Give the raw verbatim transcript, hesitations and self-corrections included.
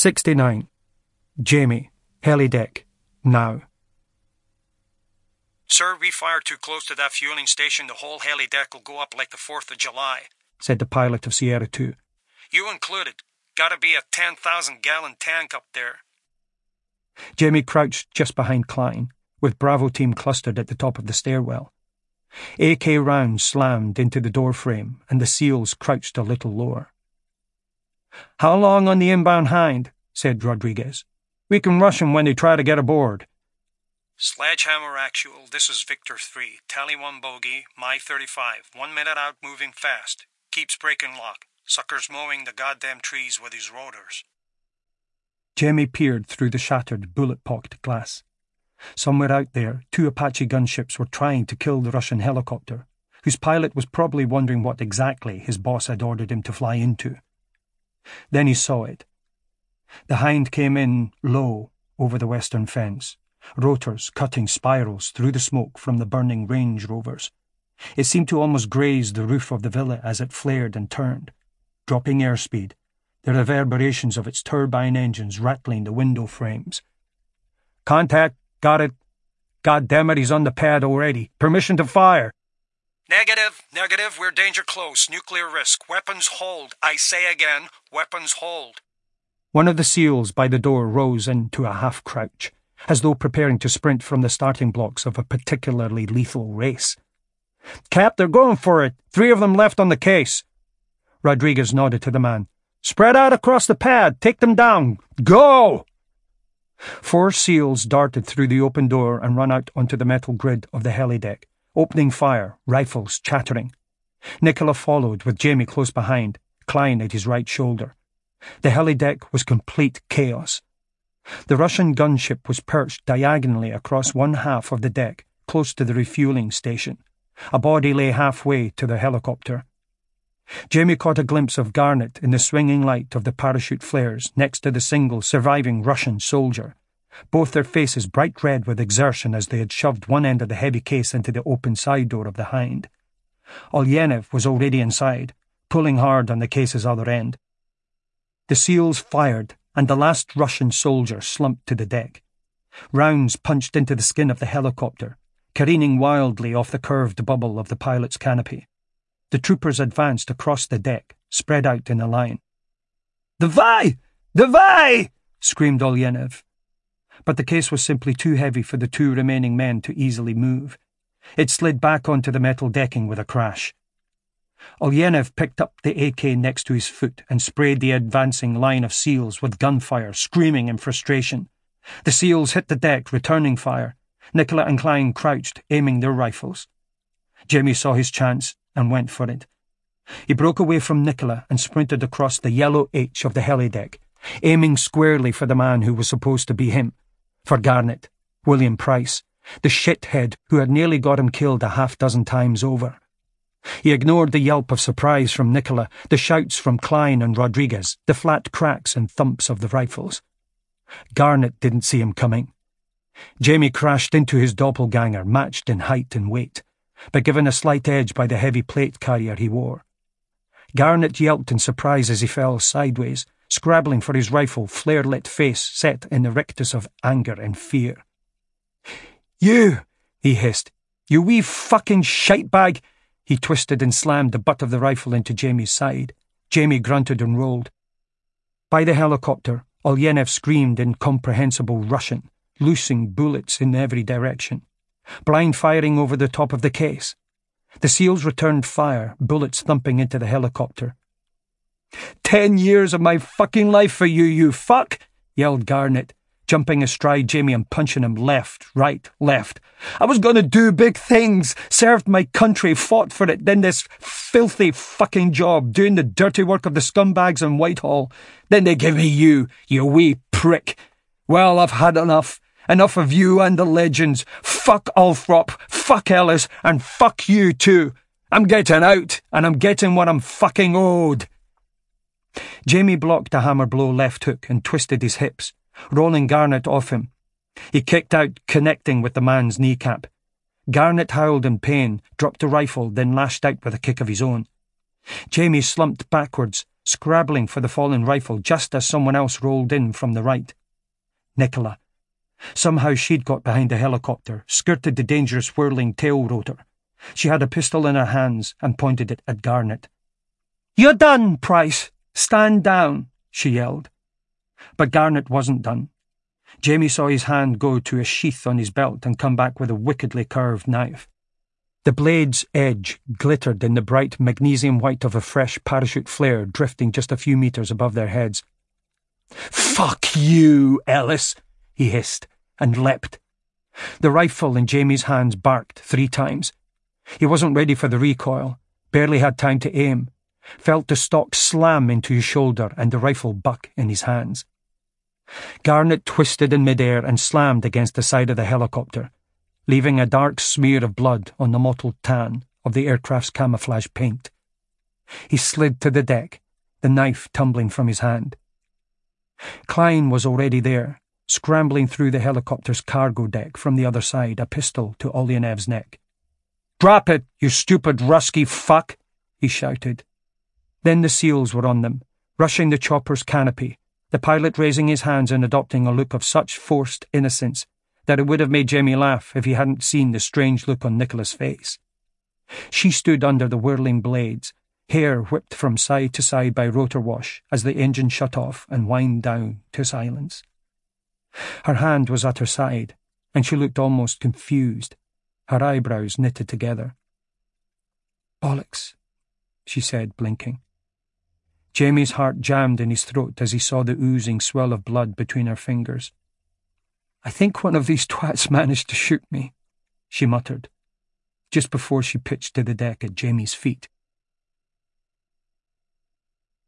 sixty-nine. Jamie, helideck, now. Sir, we fire too close to that fueling station, the whole helideck will go up like the fourth of July, said the pilot of Sierra two. You included. Gotta be a ten thousand gallon tank up there. Jamie crouched just behind Klein, with Bravo team clustered at the top of the stairwell. A K rounds slammed into the door frame, and the SEALs crouched a little lower. How long on the inbound hind? Said Rodriguez. We can rush them when they try to get aboard. Sledgehammer actual, this is Victor three. Tally one bogey, my thirty-five. One minute out, moving fast. Keeps breaking lock. Sucker's mowing the goddamn trees with his rotors. Jamie peered through the shattered, bullet-pocked glass. Somewhere out there, two Apache gunships were trying to kill the Russian helicopter, whose pilot was probably wondering what exactly his boss had ordered him to fly into. Then he saw it. The hind came in low over the western fence, rotors cutting spirals through the smoke from the burning Range Rovers. It seemed to almost graze the roof of the villa as it flared and turned, dropping airspeed, the reverberations of its turbine engines rattling the window frames. Contact, got it. God damn it, he's on the pad already. Permission to fire. Negative, negative, we're danger close. Nuclear risk. Weapons hold. I say again, weapons hold. One of the SEALs by the door rose into a half-crouch, as though preparing to sprint from the starting blocks of a particularly lethal race. Cap, they're going for it. Three of them left on the case. Rodriguez nodded to the man. Spread out across the pad. Take them down. Go! Four SEALs darted through the open door and ran out onto the metal grid of the helideck, opening fire, rifles chattering. Nicola followed, with Jamie close behind, Klein at his right shoulder. The helideck was complete chaos. The Russian gunship was perched diagonally across one half of the deck, close to the refueling station. A body lay halfway to the helicopter. Jamie caught a glimpse of Garnett in the swinging light of the parachute flares next to the single surviving Russian soldier, both their faces bright red with exertion as they had shoved one end of the heavy case into the open side door of the hind. Olyenev was already inside, pulling hard on the case's other end. The SEALs fired, and the last Russian soldier slumped to the deck. Rounds punched into the skin of the helicopter, careening wildly off the curved bubble of the pilot's canopy. The troopers advanced across the deck, spread out in a line. "Davai! Davai!" screamed Olyenev. But the case was simply too heavy for the two remaining men to easily move. It slid back onto the metal decking with a crash. Olyenev picked up the A K next to his foot and sprayed the advancing line of SEALs with gunfire, screaming in frustration. The SEALs hit the deck, returning fire. Nicola and Klein crouched, aiming their rifles. Jamie saw his chance and went for it. He broke away from Nicola and sprinted across the yellow H of the helideck, aiming squarely for the man who was supposed to be him, for Garnett, William Price, the shithead who had nearly got him killed a half dozen times over. He ignored the yelp of surprise from Nicola, the shouts from Klein and Rodriguez, the flat cracks and thumps of the rifles. Garnett didn't see him coming. Jamie crashed into his doppelganger, matched in height and weight, but given a slight edge by the heavy plate carrier he wore. Garnett yelped in surprise as he fell sideways, scrabbling for his rifle, flare-lit face set in the rictus of anger and fear. "You!" he hissed. "You wee fucking shitebag!" He twisted and slammed the butt of the rifle into Jamie's side. Jamie grunted and rolled. By the helicopter, Olyenev screamed incomprehensible Russian, loosing bullets in every direction, blind firing over the top of the case. The SEALs returned fire, bullets thumping into the helicopter. "Ten years of my fucking life for you, you fuck!" yelled Garnett, jumping astride Jamie and punching him left, right, left. "I was going to do big things, served my country, fought for it, then this filthy fucking job, doing the dirty work of the scumbags in Whitehall. Then they give me you, you wee prick. Well, I've had enough. Enough of you and the legends. Fuck Althrop, fuck Ellis, and fuck you too. I'm getting out, and I'm getting what I'm fucking owed." Jamie blocked a hammer blow left hook and twisted his hips, rolling Garnett off him. He kicked out, connecting with the man's kneecap. Garnett howled in pain, dropped the rifle, then lashed out with a kick of his own. Jamie slumped backwards, scrabbling for the fallen rifle just as someone else rolled in from the right. Nicola. Somehow she'd got behind the helicopter, skirted the dangerous whirling tail rotor. She had a pistol in her hands and pointed it at Garnet. "You're done, Price! Stand down!" she yelled. But Garnet wasn't done. Jamie saw his hand go to a sheath on his belt and come back with a wickedly curved knife. The blade's edge glittered in the bright magnesium white of a fresh parachute flare drifting just a few metres above their heads. "Fuck you, Ellis!" he hissed, and leapt. The rifle in Jamie's hands barked three times. He wasn't ready for the recoil, barely had time to aim, felt the stock slam into his shoulder and the rifle buck in his hands. Garnet twisted in midair and slammed against the side of the helicopter, leaving a dark smear of blood on the mottled tan of the aircraft's camouflage paint. He slid to the deck, the knife tumbling from his hand. Klein was already there, scrambling through the helicopter's cargo deck from the other side, a pistol to Olenev's neck. "Drop it, you stupid rusky fuck!" he shouted. Then the SEALs were on them, rushing the chopper's canopy, the pilot raising his hands and adopting a look of such forced innocence that it would have made Jamie laugh if he hadn't seen the strange look on Nicola's face. She stood under the whirling blades, hair whipped from side to side by rotor wash as the engine shut off and whined down to silence. Her hand was at her side, and she looked almost confused, her eyebrows knitted together. "Bollocks," she said, blinking. Jamie's heart jammed in his throat as he saw the oozing swell of blood between her fingers. "I think one of these twats managed to shoot me," she muttered, just before she pitched to the deck at Jamie's feet.